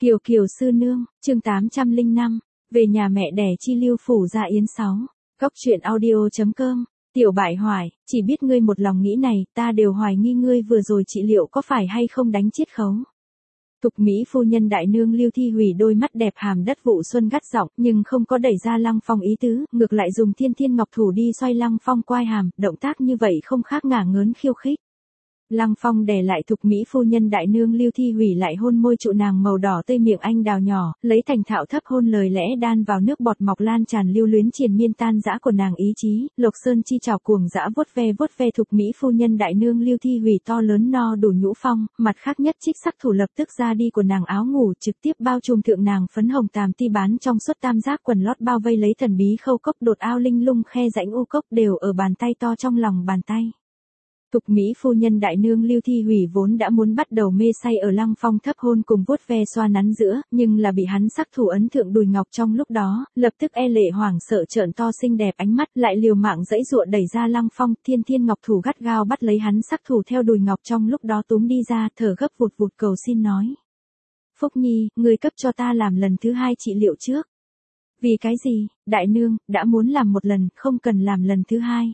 Kiều Kiều sư nương, chương 805, về nhà mẹ đẻ chi lưu phủ gia yến 6. Góc truyện audio.com. Tiểu Bại Hoài, chỉ biết ngươi một lòng nghĩ này, ta đều hoài nghi ngươi vừa rồi trị liệu có phải hay không đánh chiết khấu. Tục Mỹ phu nhân đại nương Lưu Thi Hủy đôi mắt đẹp hàm đất vụ xuân gắt giọng, nhưng không có đẩy ra Lăng Phong ý tứ, ngược lại dùng thiên thiên ngọc thủ đi xoay Lăng Phong quai hàm, động tác như vậy không khác ngả ngớn khiêu khích. Lăng Phong đè lại Thục Mỹ phu nhân đại nương Lưu Thi Hủy lại hôn môi trụ nàng màu đỏ tươi miệng anh đào nhỏ, lấy thành thạo thấp hôn lời lẽ đan vào nước bọt mọc lan tràn lưu luyến triền miên tan dã của nàng ý chí, Lộc Sơn chi trào cuồng dã vuốt ve Thục Mỹ phu nhân đại nương Lưu Thi Hủy to lớn no đủ nhũ phong, mặt khác nhất trích sắc thủ lập tức ra đi của nàng áo ngủ trực tiếp bao trùm thượng nàng phấn hồng tàm ti bán trong suốt tam giác quần lót bao vây lấy thần bí khâu cốc đột ao linh lung khe rãnh u cốc đều ở bàn tay to trong lòng bàn tay. Tục Mỹ phu nhân đại nương Lưu Thi Hủy vốn đã muốn bắt đầu mê say ở Lăng Phong thấp hôn cùng vuốt ve xoa nắn giữa, nhưng là bị hắn sắc thủ ấn thượng đùi ngọc trong lúc đó, lập tức e lệ hoảng sợ trợn to xinh đẹp ánh mắt, lại liều mạng giãy giụa đẩy ra Lăng Phong, thiên thiên ngọc thủ gắt gao bắt lấy hắn sắc thủ theo đùi ngọc trong lúc đó túm đi ra, thở gấp vụt vụt cầu xin nói: "Phúc Nhi, ngươi cấp cho ta làm lần thứ hai trị liệu trước." "Vì cái gì, đại nương, đã muốn làm một lần, không cần làm lần thứ hai.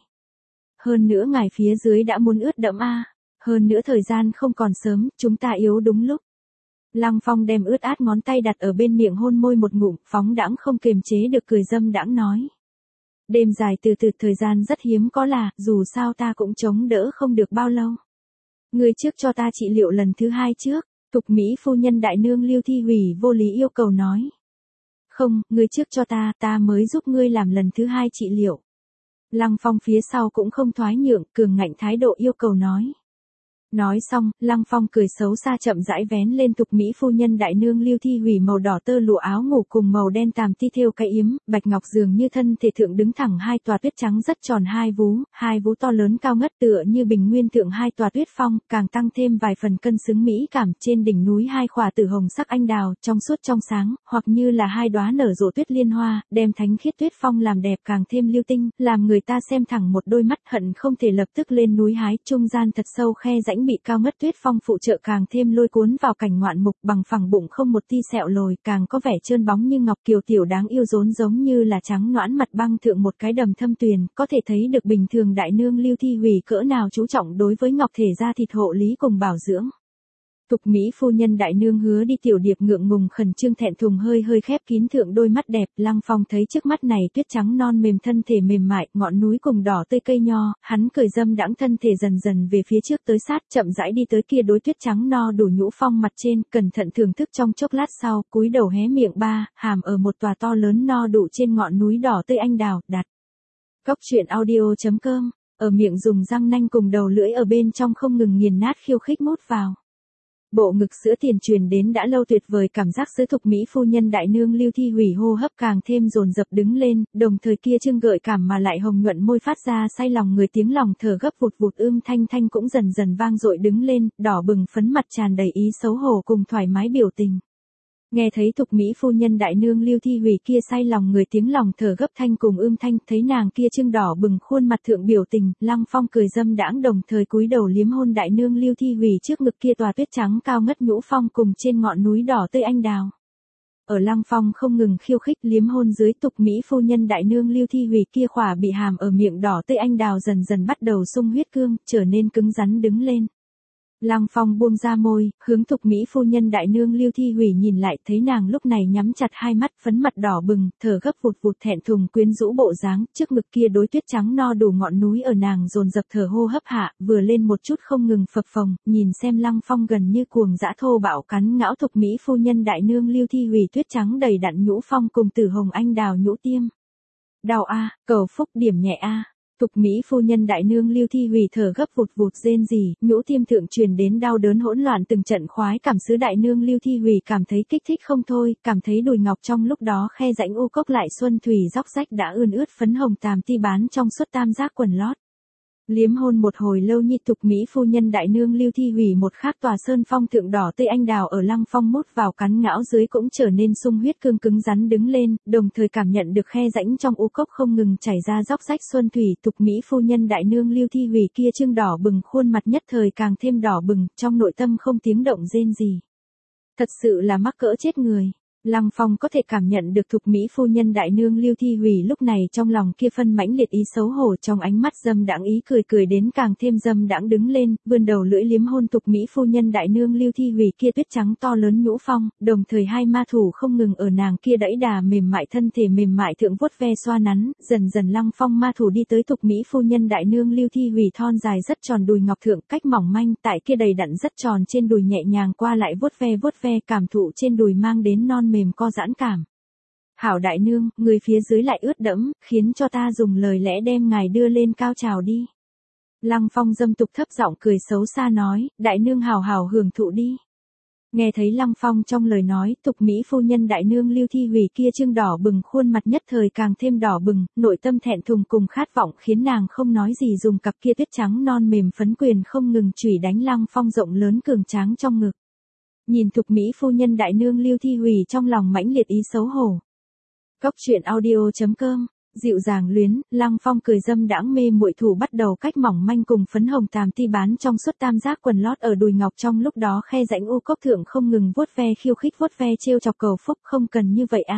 Hơn nữa ngài phía dưới đã muốn ướt đẫm a, hơn nữa thời gian không còn sớm, chúng ta yếu đúng lúc." Lăng Phong đem ướt át ngón tay đặt ở bên miệng hôn môi một ngụm, phóng đãng không kiềm chế được cười dâm đãng nói: "Đêm dài từ từ thời gian rất hiếm có là, dù sao ta cũng chống đỡ không được bao lâu. Ngươi trước cho ta trị liệu lần thứ hai trước." Tục Mỹ phu nhân đại nương Lưu Thi Hủy vô lý yêu cầu nói: "Không, ngươi trước cho ta mới giúp ngươi làm lần thứ hai trị liệu." Lăng Phong phía sau cũng không thoái nhượng, cường ngạnh thái độ yêu cầu nói. Nói xong, Lăng Phong cười xấu xa chậm rãi vén lên Tục Mỹ phu nhân đại nương Lưu Thi Hủy màu đỏ tơ lụa áo ngủ cùng màu đen tàm ti thêu cái yếm, bạch ngọc dường như thân thể thượng đứng thẳng hai tòa tuyết trắng rất tròn hai vú to lớn cao ngất tựa như bình nguyên thượng hai tòa tuyết phong, càng tăng thêm vài phần cân xứng mỹ cảm. Trên đỉnh núi hai khỏa tử hồng sắc anh đào, trong suốt trong sáng, hoặc như là hai đóa nở rộ tuyết liên hoa, đem thánh khiết tuyết phong làm đẹp càng thêm lưu tinh, làm người ta xem thẳng một đôi mắt hận không thể lập tức lên núi hái. Trung gian thật sâu khe rãnh bị cao ngất tuyết phong phụ trợ càng thêm lôi cuốn vào cảnh ngoạn mục, bằng phẳng bụng không một ti sẹo lồi, càng có vẻ trơn bóng như ngọc kiều tiểu đáng yêu rốn giống như là trắng noãn mặt băng thượng một cái đầm thâm tuyền, có thể thấy được bình thường đại nương Lưu Thi Hủy cỡ nào chú trọng đối với ngọc thể da thịt hộ lý cùng bảo dưỡng. Tục Mỹ phu nhân đại nương Hứa đi tiểu điệp ngượng ngùng khẩn trương thẹn thùng hơi khép kín thượng đôi mắt đẹp. Lăng Phong thấy trước mắt này tuyết trắng non mềm thân thể mềm mại, ngọn núi cùng đỏ tươi cây nho, hắn cười dâm đãng thân thể dần dần về phía trước tới sát, chậm rãi đi tới kia đối tuyết trắng no đủ nhũ phong mặt trên, cẩn thận thưởng thức trong chốc lát sau, cúi đầu hé miệng hàm ở một tòa to lớn no đủ trên ngọn núi đỏ tươi anh đào, đặt. Góc truyện audio.com, ở miệng dùng răng nanh cùng đầu lưỡi ở bên trong không ngừng nghiền nát khiêu khích mút vào. Bộ ngực sữa tiền truyền đến đã lâu tuyệt vời cảm giác sữa. Thục Mỹ phu nhân đại nương Lưu Thi Hủy hô hấp càng thêm dồn dập đứng lên, đồng thời kia trương gợi cảm mà lại hồng nhuận môi phát ra say lòng người tiếng lòng thở gấp vụt vụt thanh cũng dần dần vang dội đứng lên, đỏ bừng phấn mặt tràn đầy ý xấu hổ cùng thoải mái biểu tình. Nghe thấy Thục Mỹ phu nhân đại nương Lưu Thi Hủy kia say lòng người tiếng lòng thở gấp thanh cùng thanh, thấy nàng kia trương đỏ bừng khuôn mặt thượng biểu tình, Lăng Phong cười dâm đãng đồng thời cúi đầu liếm hôn đại nương Lưu Thi Hủy trước ngực kia tòa tuyết trắng cao ngất nhũ phong cùng trên ngọn núi đỏ tươi anh đào. Ở Lăng Phong không ngừng khiêu khích liếm hôn dưới, Tục Mỹ phu nhân đại nương Lưu Thi Hủy kia khỏa bị hàm ở miệng đỏ tươi anh đào dần dần bắt đầu sung huyết cương, trở nên cứng rắn đứng lên. Lăng Phong buông ra môi, hướng Tục Mỹ phu nhân đại nương Lưu Thi Hủy nhìn lại, thấy nàng lúc này nhắm chặt hai mắt, phấn mặt đỏ bừng, thở gấp vụt vụt thẹn thùng quyến rũ bộ dáng, trước ngực kia đối tuyết trắng no đủ ngọn núi ở nàng dồn dập thở hô hấp hạ, vừa lên một chút không ngừng phập phồng, nhìn xem Lăng Phong gần như cuồng dã thô bạo cắn ngão Tục Mỹ phu nhân đại nương Lưu Thi Hủy tuyết trắng đầy đặn nhũ phong cùng tử hồng anh đào nhũ tiêm. Đau a, cầu phúc điểm nhẹ a. Tục Mỹ phu nhân đại nương Lưu Thi Hủy thở gấp vụt vụt rên rỉ, nhũ tiêm thượng truyền đến đau đớn hỗn loạn từng trận khoái cảm sứ. Đại nương Lưu Thi Hủy cảm thấy kích thích không thôi, cảm thấy đùi ngọc trong lúc đó khe rãnh u cốc lại xuân thủy róc rách đã ươn ướt phấn hồng tàm ti bán trong suốt tam giác quần lót. Liếm hôn một hồi lâu nhi, Tục Mỹ phu nhân đại nương Lưu Thi Hủy một khác tòa sơn phong thượng đỏ tươi anh đào ở Lăng Phong mút vào cắn ngão dưới cũng trở nên sung huyết cương cứng rắn đứng lên, đồng thời cảm nhận được khe rãnh trong u cốc không ngừng chảy ra róc rách xuân thủy. Tục Mỹ phu nhân đại nương Lưu Thi Hủy kia trương đỏ bừng khuôn mặt nhất thời càng thêm đỏ bừng, trong nội tâm không tiếng động rên gì. Thật sự là mắc cỡ chết người. Lăng Phong có thể cảm nhận được thục mỹ phu nhân đại nương Lưu Thi Hủy lúc này trong lòng kia phân mãnh liệt ý xấu hổ, trong ánh mắt dâm đãng ý cười cười đến càng thêm dâm đãng, đứng lên, vươn đầu lưỡi liếm hôn thục mỹ phu nhân đại nương Lưu Thi Hủy kia tuyết trắng to lớn nhũ phong, đồng thời hai ma thủ không ngừng ở nàng kia đẫy đà mềm mại thân thể mềm mại thượng vuốt ve xoa nắn, dần dần Lăng Phong ma thủ đi tới thục mỹ phu nhân đại nương Lưu Thi Hủy thon dài rất tròn đùi ngọc thượng, cách mỏng manh tại kia đầy đặn rất tròn trên đùi nhẹ nhàng qua lại vuốt ve cảm thụ trên đùi mang đến non mềm co giãn cảm. Hảo đại nương, người phía dưới lại ướt đẫm, khiến cho ta dùng lời lẽ đem ngài đưa lên cao trào đi. Lăng Phong dâm tục thấp giọng cười xấu xa nói, đại nương hảo hảo hưởng thụ đi. Nghe thấy Lăng Phong trong lời nói, thục mỹ phu nhân đại nương Lưu Thi Hủy kia trương đỏ bừng khuôn mặt nhất thời càng thêm đỏ bừng, nội tâm thẹn thùng cùng khát vọng khiến nàng không nói gì dùng cặp kia tuyết trắng non mềm phấn quyền không ngừng chủy đánh Lăng Phong rộng lớn cường tráng trong ngực. Nhìn thục mỹ phu nhân đại nương Lưu Thi Hủy trong lòng mãnh liệt ý xấu hổ. Cốc truyện audio.com, dịu dàng luyến, Lăng Phong cười dâm đãng mê muội thủ bắt đầu cách mỏng manh cùng phấn hồng tàm ti bán trong suốt tam giác quần lót ở đùi ngọc, trong lúc đó khe rãnh u cốc thượng không ngừng vuốt ve khiêu khích vuốt ve trêu chọc cầu phúc, không cần như vậy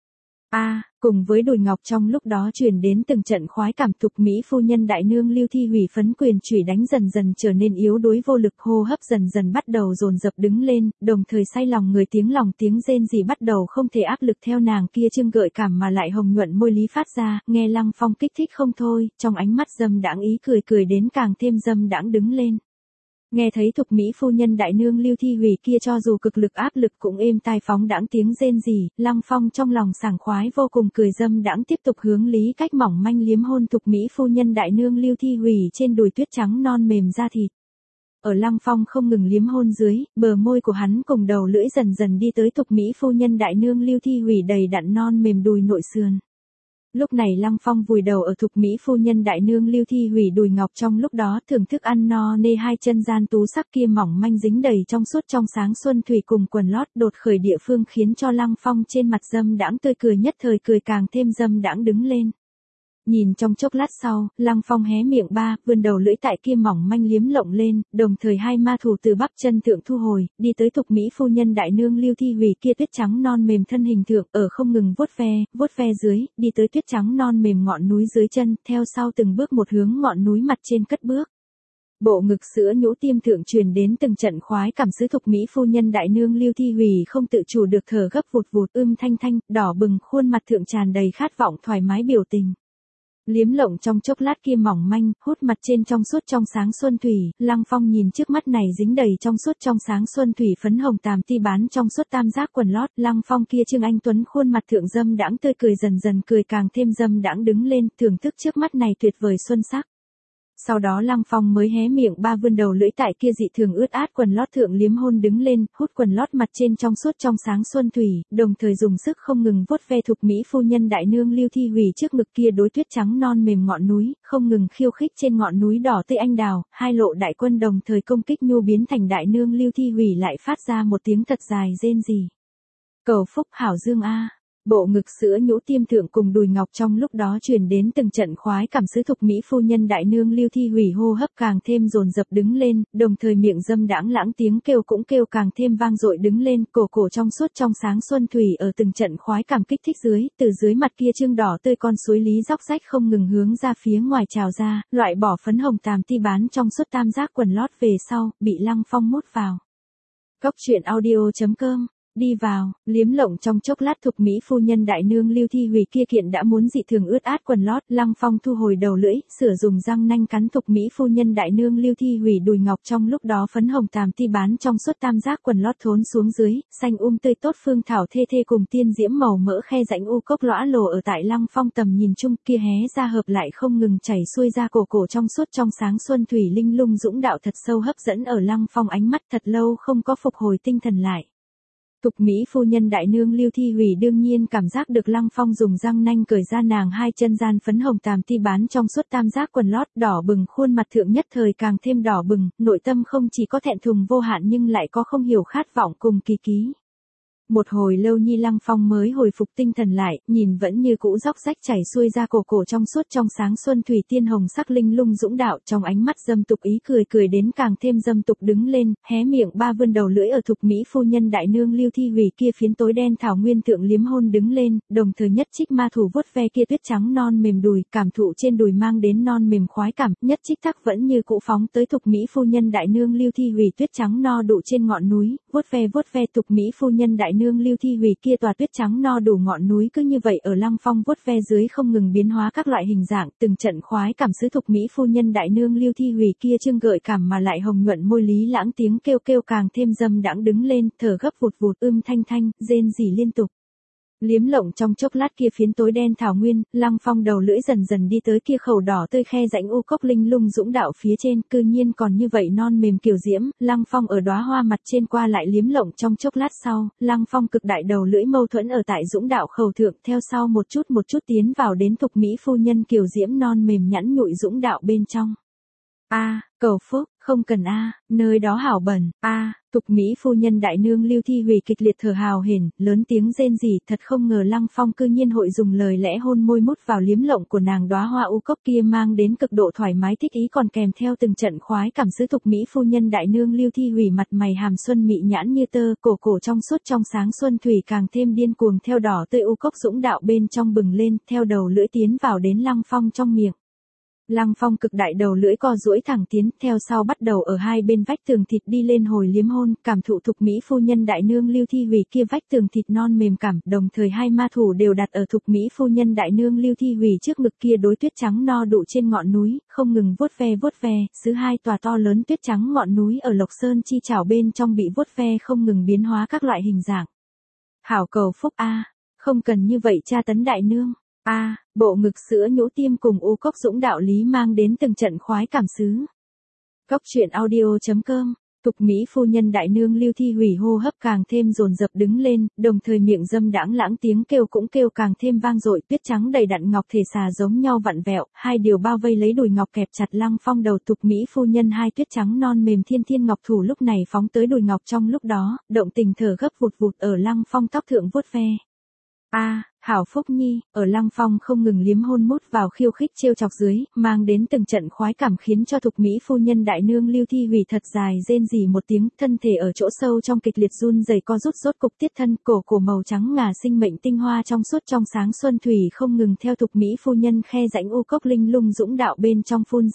a. Cùng với đùi ngọc trong lúc đó truyền đến từng trận khoái cảm, thục mỹ phu nhân đại nương Lưu Thi Hủy phấn quyền chủy đánh dần dần trở nên yếu đuối vô lực, hô hấp dần dần bắt đầu dồn dập đứng lên, đồng thời say lòng người tiếng rên rỉ bắt đầu không thể áp lực theo nàng kia trương gợi cảm mà lại hồng nhuận môi lý phát ra, nghe Lăng Phong kích thích không thôi, trong ánh mắt dâm đãng ý cười cười đến càng thêm dâm đãng đứng lên. Nghe thấy thục mỹ phu nhân đại nương Lưu Thi Hủy kia cho dù cực lực áp lực cũng êm tai phóng đãng tiếng rên rỉ, Lăng Phong trong lòng sảng khoái vô cùng cười dâm đãng tiếp tục hướng lý cách mỏng manh liếm hôn thục mỹ phu nhân đại nương Lưu Thi Hủy trên đùi tuyết trắng non mềm da thịt. Ở Lăng Phong không ngừng liếm hôn dưới, bờ môi của hắn cùng đầu lưỡi dần dần đi tới thục mỹ phu nhân đại nương Lưu Thi Hủy đầy đặn non mềm đùi nội sườn. Lúc này Lăng Phong vùi đầu ở thục mỹ phu nhân đại nương Lưu Thi Hủy đùi ngọc, trong lúc đó thưởng thức ăn no nê hai chân gian tú sắc kia mỏng manh dính đầy trong suốt trong sáng xuân thủy cùng quần lót đột khởi địa phương, khiến cho Lăng Phong trên mặt dâm đãng tươi cười nhất thời cười càng thêm dâm đãng đứng lên. Nhìn trong chốc lát sau, Lăng Phong hé miệng vươn đầu lưỡi tại kia mỏng manh liếm lộng lên, đồng thời hai ma thủ từ bắp chân thượng thu hồi, đi tới thục mỹ phu nhân đại nương Lưu Thi Hủy kia tuyết trắng non mềm thân hình thượng, ở không ngừng vuốt ve dưới, đi tới tuyết trắng non mềm ngọn núi dưới chân, theo sau từng bước một hướng ngọn núi mặt trên cất bước. Bộ ngực sữa nhũ tiêm thượng truyền đến từng trận khoái cảm, sứ thục mỹ phu nhân đại nương Lưu Thi Hủy không tự chủ được thở gấp vụt vụt, thanh, đỏ bừng khuôn mặt thượng tràn đầy khát vọng thoải mái biểu tình. Liếm lộng trong chốc lát kia mỏng manh, hút mặt trên trong suốt trong sáng xuân thủy, Lăng Phong nhìn trước mắt này dính đầy trong suốt trong sáng xuân thủy phấn hồng tàm ti bán trong suốt tam giác quần lót, Lăng Phong kia trương anh tuấn khuôn mặt thượng dâm đãng tươi cười dần dần cười càng thêm dâm đãng đứng lên, thưởng thức trước mắt này tuyệt vời xuân sắc. Sau đó Lăng Phong mới hé miệng vươn đầu lưỡi tại kia dị thường ướt át quần lót thượng liếm hôn đứng lên, hút quần lót mặt trên trong suốt trong sáng xuân thủy, đồng thời dùng sức không ngừng vuốt ve thục mỹ phu nhân đại nương Lưu Thi Hủy trước ngực kia đối tuyết trắng non mềm ngọn núi, không ngừng khiêu khích trên ngọn núi đỏ tươi anh đào, hai lộ đại quân đồng thời công kích nhu biến thành đại nương Lưu Thi Hủy lại phát ra một tiếng thật dài rên rỉ. Cầu phúc hảo dương a. Bộ ngực sữa nhũ tiêm thượng cùng đùi ngọc trong lúc đó truyền đến từng trận khoái cảm, sứ thục mỹ phu nhân đại nương Lưu Thi Hủy hô hấp càng thêm dồn dập đứng lên, đồng thời miệng dâm đãng lãng tiếng kêu cũng kêu càng thêm vang dội đứng lên, cổ trong suốt trong sáng xuân thủy ở từng trận khoái cảm kích thích dưới, từ dưới mặt kia trương đỏ tươi con suối lý róc rách không ngừng hướng ra phía ngoài trào ra, loại bỏ phấn hồng tàm ti bán trong suốt tam giác quần lót về sau, bị Lăng Phong mút vào. Cốc truyện audio.com. Đi vào, liếm lộng trong chốc lát thục mỹ phu nhân đại nương Lưu Thi Hủy kia kiện đã muốn dị thường ướt át quần lót, Lăng Phong thu hồi đầu lưỡi, sửa dùng răng nanh cắn thục mỹ phu nhân đại nương Lưu Thi Hủy đùi ngọc, trong lúc đó phấn hồng tàm ti bán trong suốt tam giác quần lót thốn xuống dưới, xanh tươi tốt phương thảo thê cùng tiên diễm màu mỡ khe rãnh u cốc lõa lồ ở tại Lăng Phong tầm nhìn chung, kia hé ra hợp lại không ngừng chảy xuôi ra cổ trong suốt trong sáng xuân thủy linh lung dũng đạo thật sâu hấp dẫn ở Lăng Phong ánh mắt, thật lâu không có phục hồi tinh thần lại. Thục mỹ phu nhân đại nương Lưu Thi Hủy đương nhiên cảm giác được Lăng Phong dùng răng nanh cởi ra nàng hai chân gian phấn hồng tàm ti bán trong suốt tam giác quần lót, đỏ bừng khuôn mặt thượng nhất thời càng thêm đỏ bừng, nội tâm không chỉ có thẹn thùng vô hạn nhưng lại có không hiểu khát vọng cùng kỳ ký. Một hồi lâu Nhi Lăng Phong mới hồi phục tinh thần lại, nhìn vẫn như cũ róc rách chảy xuôi ra cổ cổ trong suốt trong sáng xuân thủy tiên hồng sắc linh lung dũng đạo, trong ánh mắt dâm tục ý cười cười đến càng thêm dâm tục đứng lên, hé miệng ba vươn đầu lưỡi ở thục mỹ phu nhân đại nương Lưu Thi Hủy kia phiến tối đen thảo nguyên thượng liếm hôn đứng lên, đồng thời nhất trích ma thủ vuốt ve kia tuyết trắng non mềm đùi, cảm thụ trên đùi mang đến non mềm khoái cảm, nhất trích thắc vẫn như cũ phóng tới thục mỹ phu nhân đại nương Lưu Thi Hủy tuyết trắng no đủ trên ngọn núi, vuốt ve thục mỹ phu nhân đại nương Lưu Thi Hủy kia tòa tuyết trắng no đủ ngọn núi cứ như vậy ở Lăng Phong vuốt ve dưới không ngừng biến hóa các loại hình dạng, từng trận khoái cảm sứ thục mỹ phu nhân đại nương Lưu Thi Hủy kia trương gợi cảm mà lại hồng nhuận môi lý lãng tiếng kêu kêu càng thêm dâm đãng đứng lên, thở gấp vụt vụt thanh thanh, rên rỉ liên tục. Liếm lộng trong chốc lát kia phiến tối đen thảo nguyên, Lăng Phong đầu lưỡi dần dần đi tới kia khẩu đỏ tươi khe rãnh u cốc linh lung dũng đạo phía trên, cư nhiên còn như vậy non mềm kiều diễm, Lăng Phong ở đóa hoa mặt trên qua lại liếm lộng trong chốc lát sau, Lăng Phong cực đại đầu lưỡi mâu thuẫn ở tại dũng đạo khẩu thượng, theo sau một chút tiến vào đến thục mỹ phu nhân kiều diễm non mềm nhẵn nhụi dũng đạo bên trong. Cầu phúc, không cần nơi đó hảo bẩn, thục mỹ phu nhân đại nương Lưu Thi Hủy kịch liệt thở hào hển, lớn tiếng rên rỉ, thật không ngờ Lăng Phong cư nhiên hội dùng lời lẽ hôn môi mút vào liếm lộng của nàng đóa hoa u cốc kia mang đến cực độ thoải mái thích ý còn kèm theo từng trận khoái cảm sứ thục mỹ phu nhân đại nương Lưu Thi Hủy mặt mày hàm xuân mị nhãn như tơ, cổ cổ trong suốt trong sáng xuân thủy càng thêm điên cuồng theo đỏ tươi u cốc dũng đạo bên trong bừng lên, theo đầu lưỡi tiến vào đến Lăng Phong trong miệng. Lăng Phong cực đại đầu lưỡi co duỗi thẳng tiến, theo sau bắt đầu ở hai bên vách tường thịt đi lên hồi liếm hôn, cảm thụ thục mỹ phu nhân đại nương Lưu Thi Hủy kia vách tường thịt non mềm cảm, đồng thời hai ma thủ đều đặt ở thục mỹ phu nhân đại nương Lưu Thi Hủy trước ngực kia đối tuyết trắng no đủ trên ngọn núi, không ngừng vuốt ve, xứ hai tòa to lớn tuyết trắng ngọn núi ở Lộc Sơn chi chảo bên trong bị vuốt ve không ngừng biến hóa các loại hình dạng. Hảo cầu phúc không cần như vậy cha tấn đại nương. Bộ ngực sữa nhũ tiêm cùng u cốc dũng đạo lý mang đến từng trận khoái cảm sứ. Cốc truyện audio.com, thục mỹ phu nhân đại nương Lưu Thi Hủy hô hấp càng thêm dồn dập đứng lên, đồng thời miệng dâm đãng lãng tiếng kêu cũng kêu càng thêm vang dội, tuyết trắng đầy đặn ngọc thể xà giống nhau vặn vẹo, hai điều bao vây lấy đùi ngọc kẹp chặt Lăng Phong đầu thục mỹ phu nhân hai tuyết trắng non mềm thiên ngọc thủ lúc này phóng tới đùi ngọc trong lúc đó, động tình thở gấp vụt vụt ở Lăng Phong tóc thượng vuốt ve. Hảo phúc nhi, ở Lăng Phong không ngừng liếm hôn mút vào khiêu khích trêu chọc dưới, mang đến từng trận khoái cảm khiến cho thục mỹ phu nhân đại nương Lưu Thi Hủy thật dài rên rỉ một tiếng, thân thể ở chỗ sâu trong kịch liệt run rẩy co rút rốt cục tiết thân, cổ màu trắng ngà sinh mệnh tinh hoa trong suốt trong sáng xuân thủy không ngừng theo thục mỹ phu nhân khe rãnh u cốc linh lung dũng đạo bên trong phun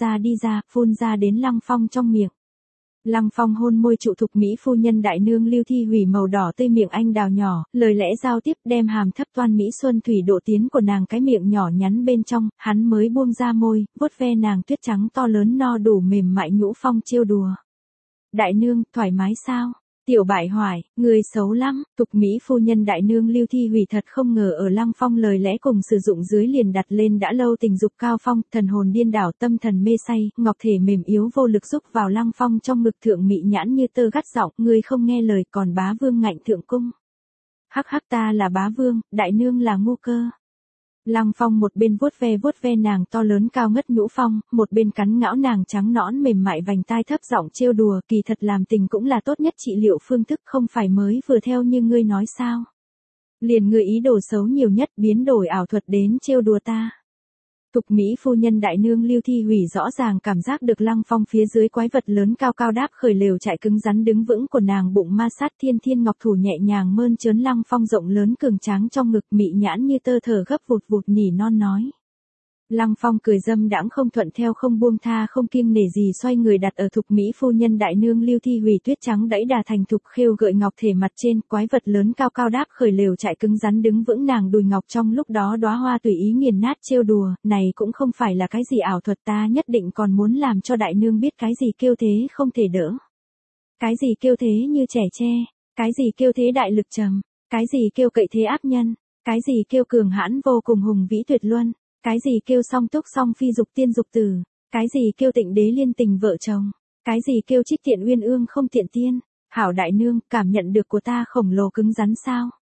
ra đến Lăng Phong trong miệng. Lăng Phong hôn môi trụ thục mỹ phu nhân đại nương Lưu Thi Hủy màu đỏ tươi miệng anh đào nhỏ, lời lẽ giao tiếp đem hàm thấp toan mỹ xuân thủy độ tiến của nàng cái miệng nhỏ nhắn bên trong, hắn mới buông ra môi, vuốt ve nàng tuyết trắng to lớn no đủ mềm mại nhũ phong trêu đùa. Đại nương, thoải mái sao? Tiểu bại hoài, người xấu lắm, thục mỹ phu nhân đại nương Lưu Thi Hủy thật không ngờ ở Lăng Phong lời lẽ cùng sử dụng dưới liền đặt lên đã lâu tình dục cao phong, thần hồn điên đảo tâm thần mê say, ngọc thể mềm yếu vô lực rúc vào Lăng Phong trong ngực thượng mị nhãn như tơ gắt giọng, người không nghe lời còn bá vương ngạnh thượng cung. Hắc ta là bá vương, đại nương là ngu cơ. Lăng Phong một bên vuốt ve nàng to lớn cao ngất nhũ phong, một bên cắn ngão nàng trắng nõn mềm mại vành tai thấp giọng trêu đùa, kỳ thật làm tình cũng là tốt nhất trị liệu phương thức không phải mới vừa theo như ngươi nói sao. Liền ngươi ý đồ xấu nhiều nhất biến đổi ảo thuật đến trêu đùa ta. Thục mỹ phu nhân đại nương Lưu Thi Hủy rõ ràng cảm giác được Lăng Phong phía dưới quái vật lớn cao cao đáp khởi lều chạy cứng rắn đứng vững của nàng bụng ma sát thiên ngọc thủ nhẹ nhàng mơn trớn Lăng Phong rộng lớn cường tráng trong ngực mị nhãn như tơ thở gấp vụt nỉ non nói. Lăng Phong cười dâm đãng không thuận theo không buông tha không kiêng nể gì xoay người đặt ở thục mỹ phu nhân đại nương Lưu Thi Hủy tuyết trắng đẫy đà thành thục khêu gợi ngọc thể mặt trên, quái vật lớn cao cao đáp khởi lều chạy cứng rắn đứng vững nàng đùi ngọc trong lúc đó đóa hoa tùy ý nghiền nát trêu đùa, này cũng không phải là cái gì ảo thuật ta nhất định còn muốn làm cho đại nương biết cái gì kêu thế không thể đỡ. Cái gì kêu thế như trẻ tre, cái gì kêu thế đại lực trầm, cái gì kêu cậy thế áp nhân, cái gì kêu cường hãn vô cùng hùng vĩ tuyệt luân. Cái gì kêu song túc song phi dục tiên dục tử, cái gì kêu tịnh đế liên tình vợ chồng, cái gì kêu trích tiện uyên ương không tiện tiên, hảo đại nương, cảm nhận được của ta khổng lồ cứng rắn sao?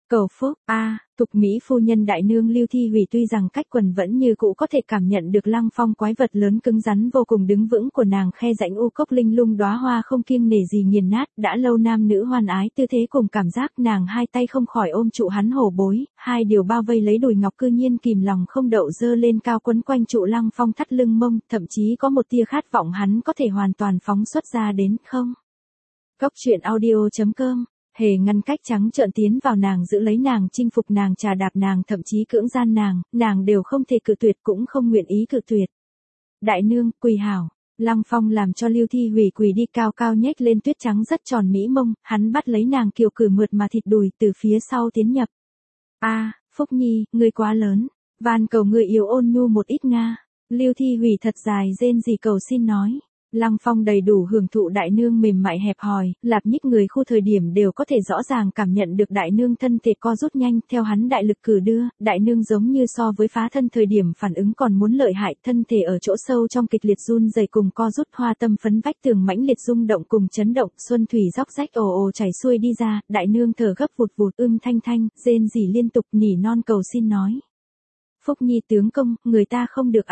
Cầu phúc, tục Mỹ phu nhân đại nương Lưu Thi Hủy tuy rằng cách quần vẫn như cũ có thể cảm nhận được Lăng Phong quái vật lớn cứng rắn vô cùng đứng vững của nàng khe rãnh u cốc linh lung đóa hoa không kiêng nể gì nghiền nát, đã lâu nam nữ hoan ái tư thế cùng cảm giác nàng hai tay không khỏi ôm trụ hắn hổ bối, hai điều bao vây lấy đùi ngọc cư nhiên kìm lòng không đậu dơ lên cao quấn quanh trụ Lăng Phong thắt lưng mông, thậm chí có một tia khát vọng hắn có thể hoàn toàn phóng xuất ra đến không. Cốc truyện audio.com Hề ngăn cách trắng trợn tiến vào nàng giữ lấy nàng chinh phục nàng trà đạp nàng thậm chí cưỡng gian nàng đều không thể cự tuyệt cũng không nguyện ý cự tuyệt. Đại nương, quỳ hảo. Lăng Phong làm cho Lưu Thi Hủy quỳ đi cao cao nhếch lên tuyết trắng rất tròn mỹ mông, hắn bắt lấy nàng kiều cử mượt mà thịt đùi từ phía sau tiến nhập. Phúc Nhi, ngươi quá lớn, van cầu ngươi yếu ôn nhu một ít nga. Lưu Thi Hủy thật dài rên rỉ cầu xin nói. Lăng Phong đầy đủ hưởng thụ đại nương mềm mại hẹp hòi, lạp nhích người khu thời điểm đều có thể rõ ràng cảm nhận được đại nương thân thể co rút nhanh, theo hắn đại lực cử đưa, đại nương giống như so với phá thân thời điểm phản ứng còn muốn lợi hại, thân thể ở chỗ sâu trong kịch liệt run rẩy cùng co rút hoa tâm phấn vách tường mãnh liệt rung động cùng chấn động, xuân thủy róc rách ồ ồ chảy xuôi đi ra, đại nương thở gấp vụt vụt thanh thanh, rên rỉ liên tục nỉ non cầu xin nói. Phúc Nhi tướng công, người ta không được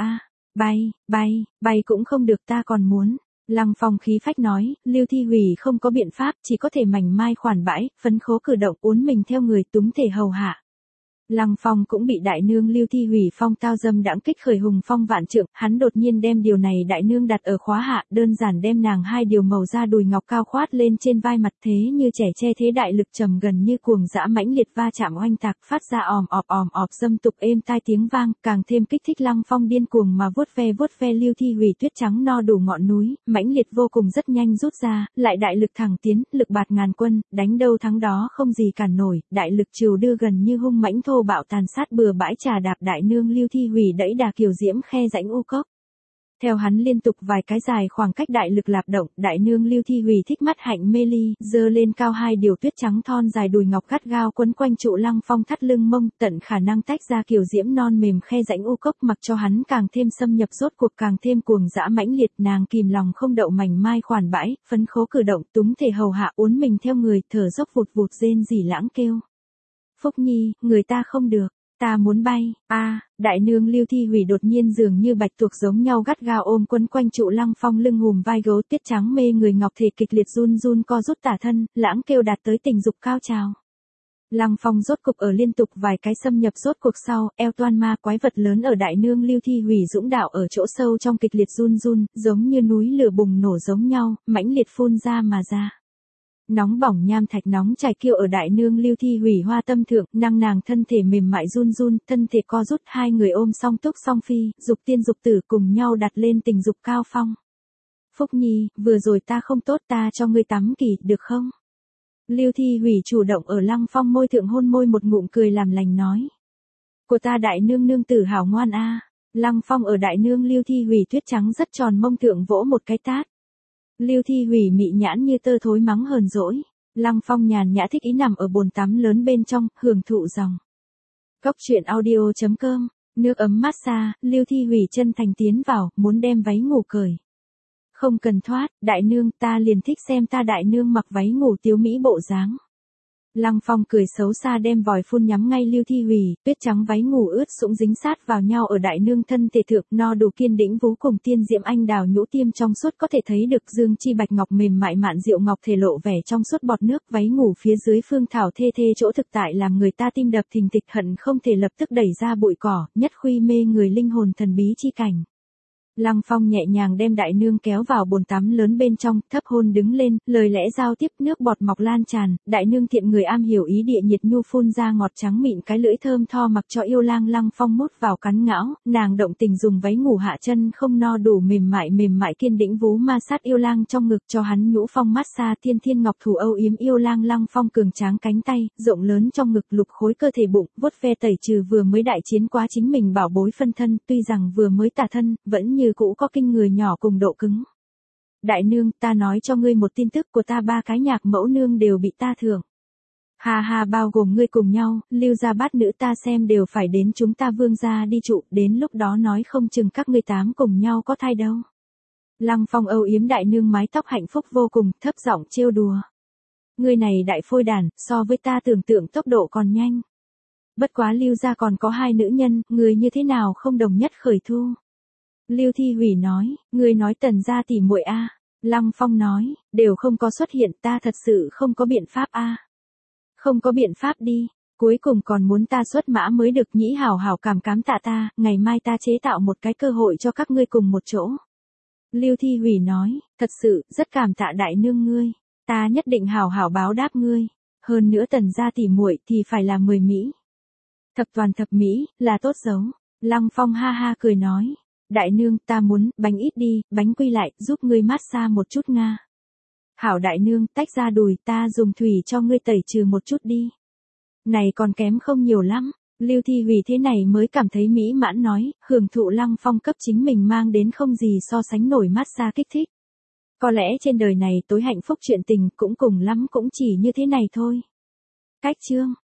bay cũng không được ta còn muốn. Lăng Phong khí phách nói, Lưu Thi Hủy không có biện pháp, chỉ có thể mảnh mai khoản bãi, phấn khố cử động uốn mình theo người túng thể hầu hạ. Lăng Phong cũng bị đại nương Lưu Thi Hủy phong tao dâm đãng kích khởi hùng phong vạn trượng, hắn đột nhiên đem điều này đại nương đặt ở khóa hạ, đơn giản đem nàng hai điều màu da đùi ngọc cao khoát lên trên vai mặt thế như trẻ che thế đại lực trầm gần như cuồng dã mãnh liệt va chạm oanh tạc phát ra òm ọp dâm tục êm tai tiếng vang, càng thêm kích thích Lăng Phong điên cuồng mà vuốt ve Lưu Thi Hủy tuyết trắng no đủ ngọn núi, mãnh liệt vô cùng rất nhanh rút ra, lại đại lực thẳng tiến, lực bạt ngàn quân, đánh đâu thắng đó không gì cản nổi, đại lực trừ đưa gần như hung mãnh thô bạo tàn sát bừa bãi trà đạp đại nương Lưu Thi Hủy đẫy đà kiều diễm khe rãnh u cốc. Theo hắn liên tục vài cái dài khoảng cách đại lực lạp động, đại nương Lưu Thi Hủy thích mắt hạnh mê ly, dơ lên cao hai điều tuyết trắng thon dài đùi ngọc gắt gao quấn quanh trụ Lăng Phong thắt lưng mông, tận khả năng tách ra kiều diễm non mềm khe rãnh u cốc mặc cho hắn càng thêm xâm nhập rốt cuộc càng thêm cuồng dã mãnh liệt, nàng kìm lòng không đậu mảnh mai khoản bãi, phấn khố cử động túng thể hầu hạ uốn mình theo người, thở dốc vụt vụt rên rỉ lãng kêu. Phúc Nhi, người ta không được. Ta muốn bay, đại nương Lưu Thi Hủy đột nhiên dường như bạch tuộc giống nhau gắt gao ôm quấn quanh trụ Lăng Phong lưng hùm vai gấu tuyết trắng mê người ngọc thể kịch liệt run co rút tả thân, lãng kêu đạt tới tình dục cao trào. Lăng Phong rốt cục ở liên tục vài cái xâm nhập rốt cuộc sau, eo toan ma quái vật lớn ở đại nương Lưu Thi Hủy dũng đạo ở chỗ sâu trong kịch liệt run, giống như núi lửa bùng nổ giống nhau, mãnh liệt phun ra mà ra. Nóng bỏng nham thạch nóng chảy kêu ở đại nương Lưu Thi Hủy hoa tâm thượng, năng nàng thân thể mềm mại run, thân thể co rút, hai người ôm song túc song phi, dục tiên dục tử cùng nhau đặt lên tình dục cao phong. Phúc Nhi, vừa rồi ta không tốt ta cho ngươi tắm kỳ, được không? Lưu Thi Hủy chủ động ở Lăng Phong môi thượng hôn môi một ngụm cười làm lành nói. Của ta đại nương nương tử hảo ngoan a. Lăng Phong ở đại nương Lưu Thi Hủy tuyết trắng rất tròn mông thượng vỗ một cái tát. Lưu Thi Hủy mị nhãn như tơ thối mắng hờn dỗi. Lăng Phong nhàn nhã thích ý nằm ở bồn tắm lớn bên trong, hưởng thụ dòng. Cốc truyện audio.com, nước ấm massage, Lưu Thi Hủy chân thành tiến vào, muốn đem váy ngủ cởi. Không cần thoát, đại nương ta liền thích xem ta đại nương mặc váy ngủ tiếu mỹ bộ dáng. Lăng Phong cười xấu xa đem vòi phun nhắm ngay Lưu Thi Hủy, tuyết trắng váy ngủ ướt sũng dính sát vào nhau ở đại nương thân thể thượng, no đủ kiên đĩnh vú cùng tiên diễm anh đào nhũ tiêm trong suốt có thể thấy được dương chi bạch ngọc mềm mại mạn diệu ngọc thể lộ vẻ trong suốt bọt nước, váy ngủ phía dưới phương thảo thê chỗ thực tại làm người ta tim đập thình thịch hận không thể lập tức đẩy ra bụi cỏ, nhất khuy mê người linh hồn thần bí chi cảnh. Lăng Phong nhẹ nhàng đem đại nương kéo vào bồn tắm lớn bên trong, thấp hôn đứng lên, lời lẽ giao tiếp nước bọt mọc lan tràn, đại nương thiện người am hiểu ý địa nhiệt nhu phun ra ngọt trắng mịn cái lưỡi thơm tho mặc cho yêu lang Lăng Phong mút vào cắn ngão, nàng động tình dùng váy ngủ hạ chân không no đủ mềm mại kiên đĩnh vú ma sát yêu lang trong ngực cho hắn nhũ phong massage thiên ngọc thủ âu yếm yêu lang Lăng Phong cường tráng cánh tay, rộng lớn trong ngực lục khối cơ thể bụng, vuốt ve tẩy trừ vừa mới đại chiến quá chính mình bảo bối phân thân, tuy rằng vừa mới tả thân, vẫn như cũ có kinh người nhỏ cùng độ cứng. Đại nương, ta nói cho ngươi một tin tức của ta ba cái nhạc mẫu nương đều bị ta thưởng. Ha bao gồm ngươi cùng nhau, Lưu gia bát nữ ta xem đều phải đến chúng ta Vương gia đi trụ, đến lúc đó nói không chừng các ngươi tám cùng nhau có thai đâu. Lăng Phong âu yếm đại nương mái tóc hạnh phúc vô cùng, thấp giọng trêu đùa. Ngươi này đại phôi đản, so với ta tưởng tượng tốc độ còn nhanh. Bất quá Lưu gia còn có 2 nữ nhân, người như thế nào không đồng nhất khởi thu. Lưu Thi Hủy nói, ngươi nói Tần gia tỉ muội a? Lăng Phong nói, đều không có xuất hiện, ta thật sự không có biện pháp a. Không có biện pháp đi, cuối cùng còn muốn ta xuất mã mới được, Nhĩ hảo hảo cảm tạ ta, ngày mai ta chế tạo một cái cơ hội cho các ngươi cùng một chỗ. Lưu Thi Hủy nói, thật sự, rất cảm tạ đại nương ngươi, ta nhất định hảo hảo báo đáp ngươi, hơn nữa Tần gia tỉ muội thì phải là 10 Mỹ. Thập toàn thập Mỹ, là tốt giấu. Lăng Phong ha ha cười nói, đại nương, ta muốn, bánh ít đi, bánh quy lại, giúp ngươi mát xa một chút nga. Hảo đại nương, tách ra đùi, ta dùng thủy cho ngươi tẩy trừ một chút đi. Này còn kém không nhiều lắm. Lưu Thi Hủy thế này mới cảm thấy mỹ mãn nói, hưởng thụ Lăng Phong cấp chính mình mang đến không gì so sánh nổi mát xa kích thích. Có lẽ trên đời này tối hạnh phúc chuyện tình cũng cùng lắm cũng chỉ như thế này thôi. Cách chương